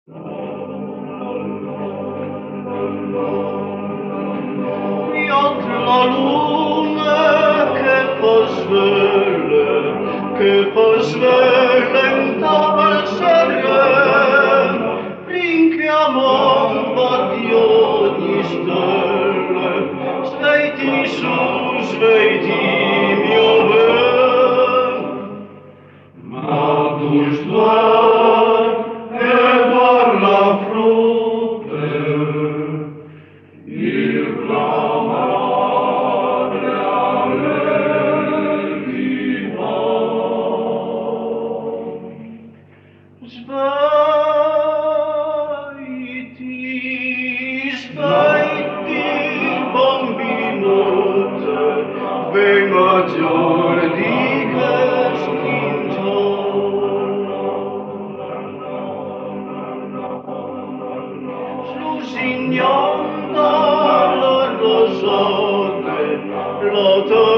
Iată la lume che fa svele in tal seren, finché amor va di ogni stelle, sveiti su, sveiti mio ben, ma dulci doar e doar la frunte, il clamare all'evitò. Sveiti, sveiti, bambinote, vei maggior di questo giorno. Lusignando la rosone, la